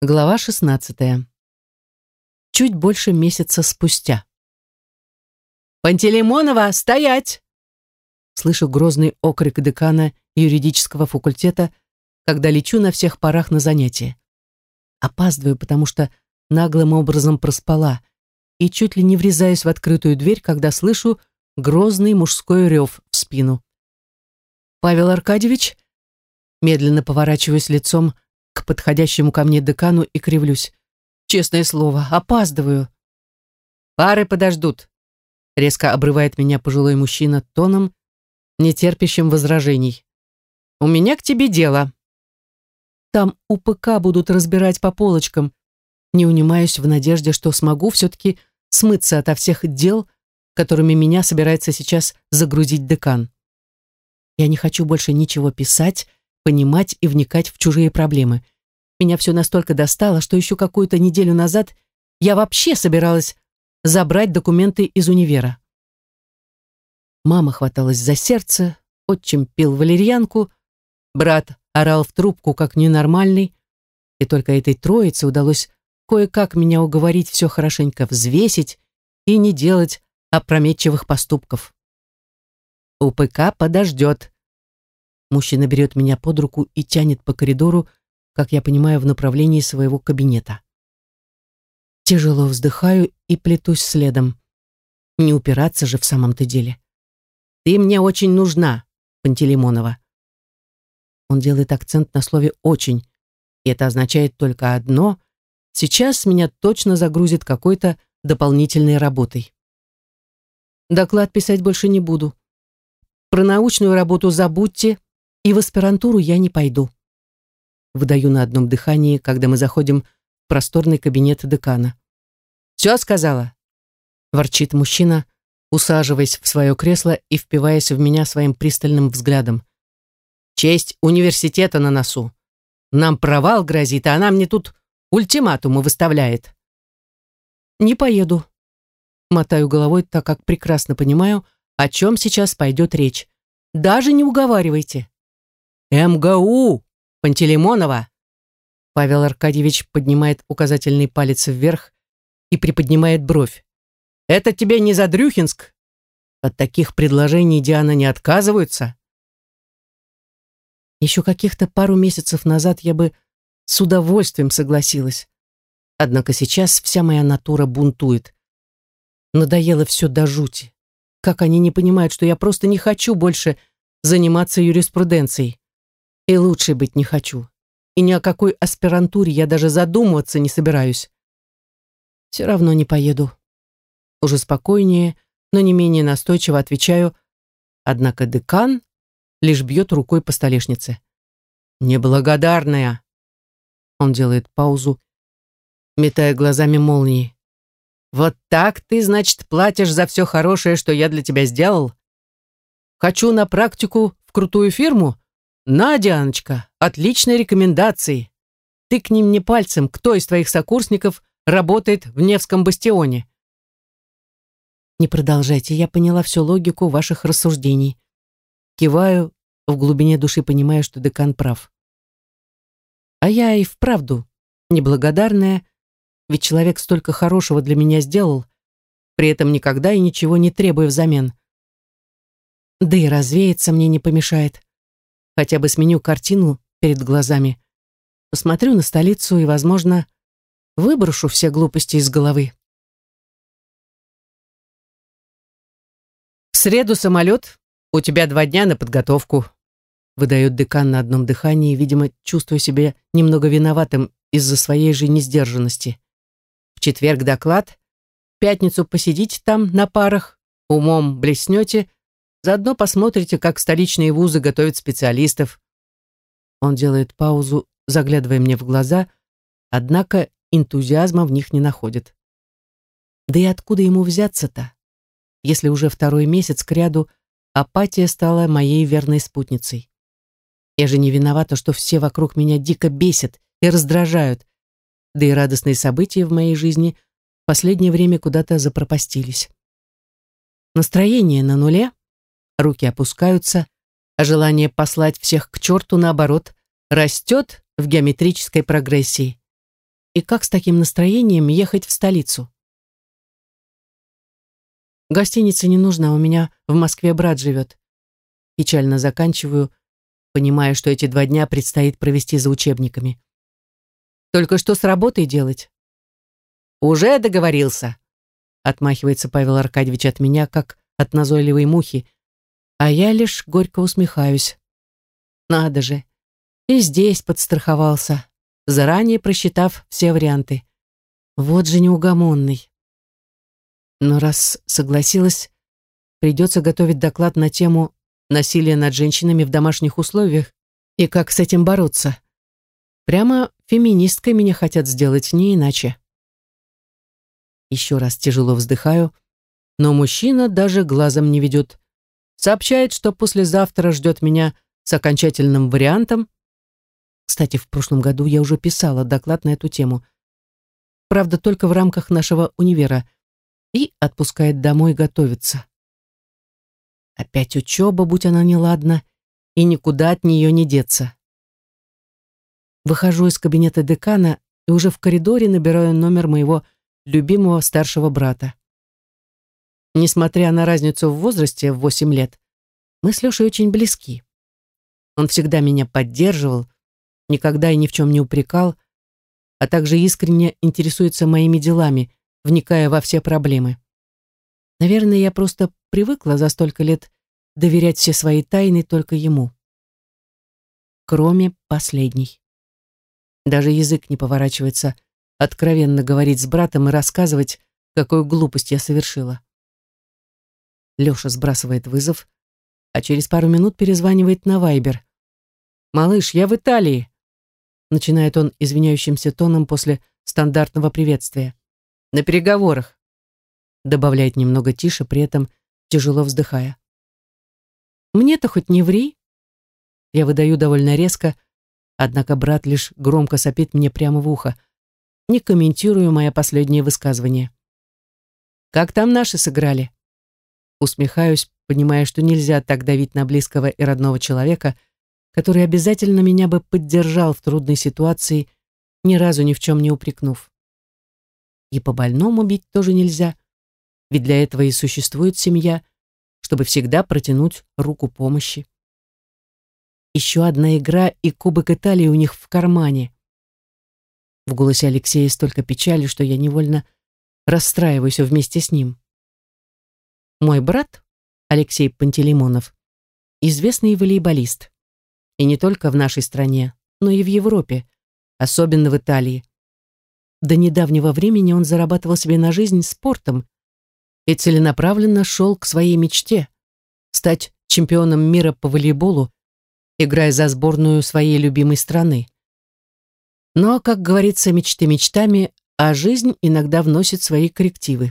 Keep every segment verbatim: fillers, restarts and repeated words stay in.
Глава шестнадцатая. Чуть больше месяца спустя. «Пантелеймонова, стоять!» Слышу грозный окрик декана юридического факультета, когда лечу на всех парах на занятия. Опаздываю, потому что наглым образом проспала, и чуть ли не врезаюсь в открытую дверь, когда слышу грозный мужской рев в спину. «Павел Аркадьевич?» Медленно поворачиваюсь лицом к подходящему ко мне декану и кривлюсь. Честное слово, опаздываю. «Пары подождут», — резко обрывает меня пожилой мужчина тоном, не терпящим возражений. «У меня к тебе дело». «Там УПК будут разбирать по полочкам». Не унимаюсь в надежде, что смогу все-таки смыться ото всех дел, которыми меня собирается сейчас загрузить декан. Я не хочу больше ничего писать, понимать и вникать в чужие проблемы. Меня все настолько достало, что еще какую-то неделю назад я вообще собиралась забрать документы из универа. Мама хваталась за сердце, отчим пил валерьянку, брат орал в трубку как ненормальный, и только этой троице удалось кое-как меня уговорить все хорошенько взвесить и не делать опрометчивых поступков. «УПК подождет». Мужчина берет меня под руку и тянет по коридору, как я понимаю, в направлении своего кабинета. Тяжело вздыхаю и плетусь следом. Не упираться же в самом-то деле. «Ты мне очень нужна, Пантелеймонова». Он делает акцент на слове «очень», и это означает только одно: сейчас меня точно загрузит какой-то дополнительной работой. Доклад писать больше не буду. Про научную работу забудьте, и в аспирантуру я не пойду. Выдаю на одном дыхании, когда мы заходим в просторный кабинет декана. «Все сказала?» — ворчит мужчина, усаживаясь в свое кресло и впиваясь в меня своим пристальным взглядом. «Честь университета на носу. Нам провал грозит, а она мне тут ультиматумы выставляет». «Не поеду». Мотаю головой, так как прекрасно понимаю, о чем сейчас пойдет речь. «Даже не уговаривайте». «МГУ, Пантелеймонова!» Павел Аркадьевич поднимает указательный палец вверх и приподнимает бровь. «Это тебе не Задрюхинск? От таких предложений Диана не отказываются?» Еще каких-то пару месяцев назад я бы с удовольствием согласилась. Однако сейчас вся моя натура бунтует. Надоело все до жути. Как они не понимают, что я просто не хочу больше заниматься юриспруденцией. И лучше быть не хочу. И ни о какой аспирантуре я даже задумываться не собираюсь. Все равно не поеду. Уже спокойнее, но не менее настойчиво отвечаю, однако декан лишь бьет рукой по столешнице. «Неблагодарная!» Он делает паузу, метая глазами молнии. «Вот так ты, значит, платишь за все хорошее, что я для тебя сделал? Хочу на практику в крутую фирму? На, Дианочка, отличные рекомендации. Тыкни мне пальцем, кто из твоих сокурсников работает в Невском бастионе». «Не продолжайте, я поняла всю логику ваших рассуждений». Киваю, в глубине души понимая, что декан прав. А я и вправду неблагодарная, ведь человек столько хорошего для меня сделал, при этом никогда и ничего не требуя взамен. Да и развеяться мне не помешает. Хотя бы сменю картину перед глазами, посмотрю на столицу и, возможно, выброшу все глупости из головы. «В среду самолет, у тебя два дня на подготовку», выдает декан на одном дыхании, видимо, чувствуя себя немного виноватым из-за своей же несдержанности. «В четверг доклад, в пятницу посидите там на парах, умом блеснете, заодно посмотрите, как столичные вузы готовят специалистов». Он делает паузу, заглядывая мне в глаза, однако энтузиазма в них не находит. Да и откуда ему взяться-то, если уже второй месяц кряду апатия стала моей верной спутницей? Я же не виновата, что все вокруг меня дико бесят и раздражают, да и радостные события в моей жизни в последнее время куда-то запропастились. Настроение на нуле, руки опускаются, а желание послать всех к черту, наоборот, растет в геометрической прогрессии. И как с таким настроением ехать в столицу? Гостиница не нужна, у меня в Москве брат живет. Печально заканчиваю, понимая, что эти два дня предстоит провести за учебниками. Только что с работой делать? Уже договорился, отмахивается Павел Аркадьевич от меня, как от назойливой мухи, а я лишь горько усмехаюсь. Надо же, и здесь подстраховался, заранее просчитав все варианты. Вот же неугомонный. Но раз согласилась, придется готовить доклад на тему насилия над женщинами в домашних условиях и как с этим бороться. Прямо феминисткой меня хотят сделать, не иначе. Еще раз тяжело вздыхаю, но мужчина даже глазом не ведет. Сообщает, что послезавтра ждет меня с окончательным вариантом. Кстати, в прошлом году я уже писала доклад на эту тему. Правда, только в рамках нашего универа. И отпускает домой готовиться. Опять учеба, будь она неладна, и никуда от нее не деться. Выхожу из кабинета декана и уже в коридоре набираю номер моего любимого старшего брата. Несмотря на разницу в возрасте в восемь лет, мы с Лешей очень близки. Он всегда меня поддерживал, никогда и ни в чем не упрекал, а также искренне интересуется моими делами, вникая во все проблемы. Наверное, я просто привыкла за столько лет доверять все свои тайны только ему. Кроме последней. Даже язык не поворачивается откровенно говорить с братом и рассказывать, какую глупость я совершила. Леша сбрасывает вызов, а через пару минут перезванивает на Вайбер. «Малыш, я в Италии», — начинает он извиняющимся тоном после стандартного приветствия. «На переговорах», — добавляет немного тише, при этом тяжело вздыхая. «Мне-то хоть не ври». Я выдаю довольно резко, однако брат лишь громко сопит мне прямо в ухо, не комментируя мое последнее высказывание. «Как там наши сыграли?» Усмехаюсь, понимая, что нельзя так давить на близкого и родного человека, который обязательно меня бы поддержал в трудной ситуации, ни разу ни в чем не упрекнув. И по больному бить тоже нельзя, ведь для этого и существует семья, чтобы всегда протянуть руку помощи. Еще одна игра, и Кубок Италии у них в кармане. В голосе Алексея столько печали, что я невольно расстраиваюсь вместе с ним. Мой брат, Алексей Пантелеймонов, известный волейболист. И не только в нашей стране, но и в Европе, особенно в Италии. До недавнего времени он зарабатывал себе на жизнь спортом и целенаправленно шел к своей мечте — стать чемпионом мира по волейболу, играя за сборную своей любимой страны. Но, как говорится, мечты мечтами, а жизнь иногда вносит свои коррективы.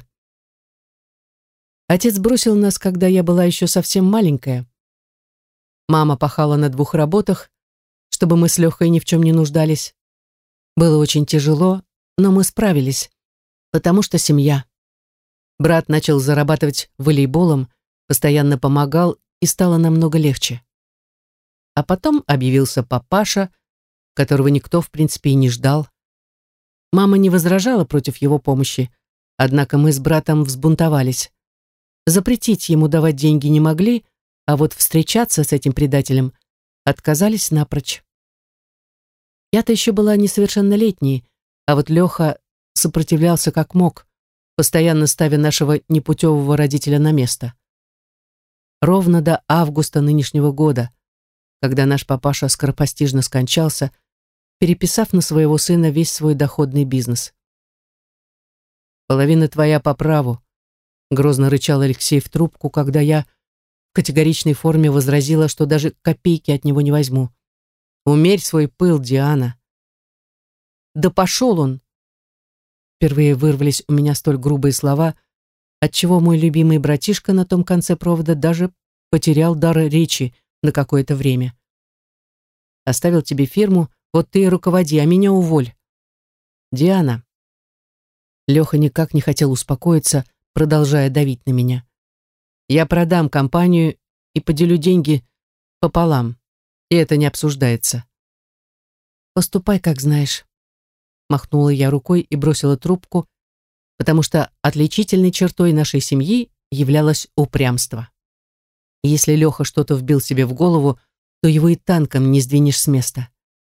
Отец бросил нас, когда я была еще совсем маленькая. Мама пахала на двух работах, чтобы мы с Лехой ни в чем не нуждались. Было очень тяжело, но мы справились, потому что семья. Брат начал зарабатывать волейболом, постоянно помогал, и стало намного легче. А потом объявился папаша, которого никто, в принципе, и не ждал. Мама не возражала против его помощи, однако мы с братом взбунтовались. Запретить ему давать деньги не могли, а вот встречаться с этим предателем отказались напрочь. Я-то еще была несовершеннолетней, а вот Леха сопротивлялся как мог, постоянно ставя нашего непутевого родителя на место. Ровно до августа нынешнего года, когда наш папаша скоропостижно скончался, переписав на своего сына весь свой доходный бизнес. «Половина твоя по праву», — грозно рычал Алексей в трубку, когда я в категоричной форме возразила, что даже копейки от него не возьму. «Умерь свой пыл, Диана». «Да пошел он!» Впервые вырвались у меня столь грубые слова, отчего мой любимый братишка на том конце провода даже потерял дар речи на какое-то время. «Оставил тебе фирму, вот ты и руководи, а меня уволь». «Диана». Леха никак не хотел успокоиться, продолжая давить на меня. «Я продам компанию и поделю деньги пополам, и это не обсуждается». «Поступай, как знаешь». махнула я рукой и бросила трубку, потому что отличительной чертой нашей семьи являлось упрямство. И если Леха что-то вбил себе в голову, то его и танком не сдвинешь с места.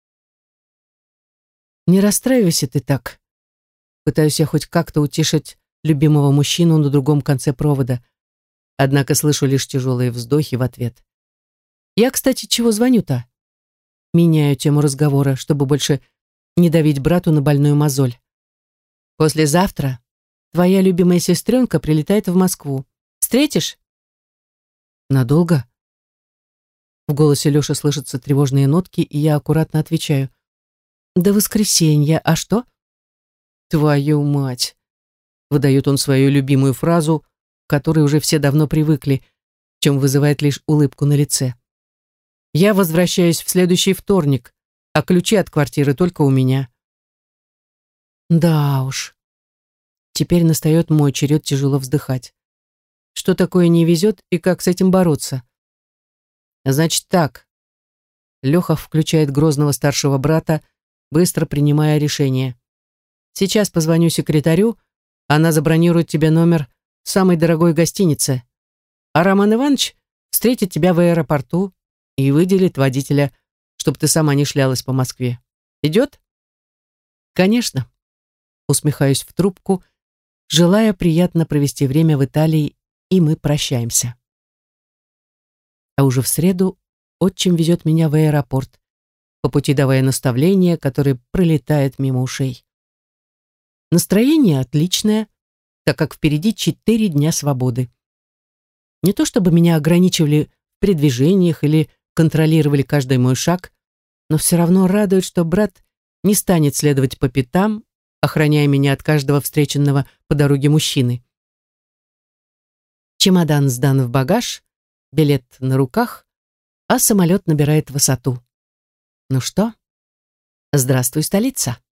Не расстраивайся ты так. Пытаюсь я хоть как-то утешить любимого мужчину на другом конце провода, однако слышу лишь тяжелые вздохи в ответ. Я, кстати, чего звоню-то? Меняю тему разговора, чтобы больше не давить брату на больную мозоль. Послезавтра твоя любимая сестренка прилетает в Москву. Встретишь? Надолго? В голосе Лёши слышатся тревожные нотки, и я аккуратно отвечаю. До воскресенья. А что? Твою мать! Выдает он свою любимую фразу, к которой уже все давно привыкли, чем вызывает лишь улыбку на лице. Я возвращаюсь в следующий вторник, а ключи от квартиры только у меня. Да уж. Теперь настает мой черед тяжело вздыхать. Что такое не везет и как с этим бороться? Значит так. Леха включает грозного старшего брата, быстро принимая решение. Сейчас позвоню секретарю, она забронирует тебе номер в самой дорогой гостинице, а Роман Иванович встретит тебя в аэропорту и выделит водителя, чтобы ты сама не шлялась по Москве. Идет? Конечно. Усмехаюсь в трубку, желая приятно провести время в Италии, и мы прощаемся. А уже в среду отчим везет меня в аэропорт, по пути давая наставления, которые пролетают мимо ушей. Настроение отличное, так как впереди четыре дня свободы. Не то чтобы меня ограничивали в передвижениях или контролировали каждый мой шаг, но все равно радует, что брат не станет следовать по пятам, охраняя меня от каждого встреченного по дороге мужчины. Чемодан сдан в багаж, билет на руках, а самолет набирает высоту. Ну что, здравствуй, столица!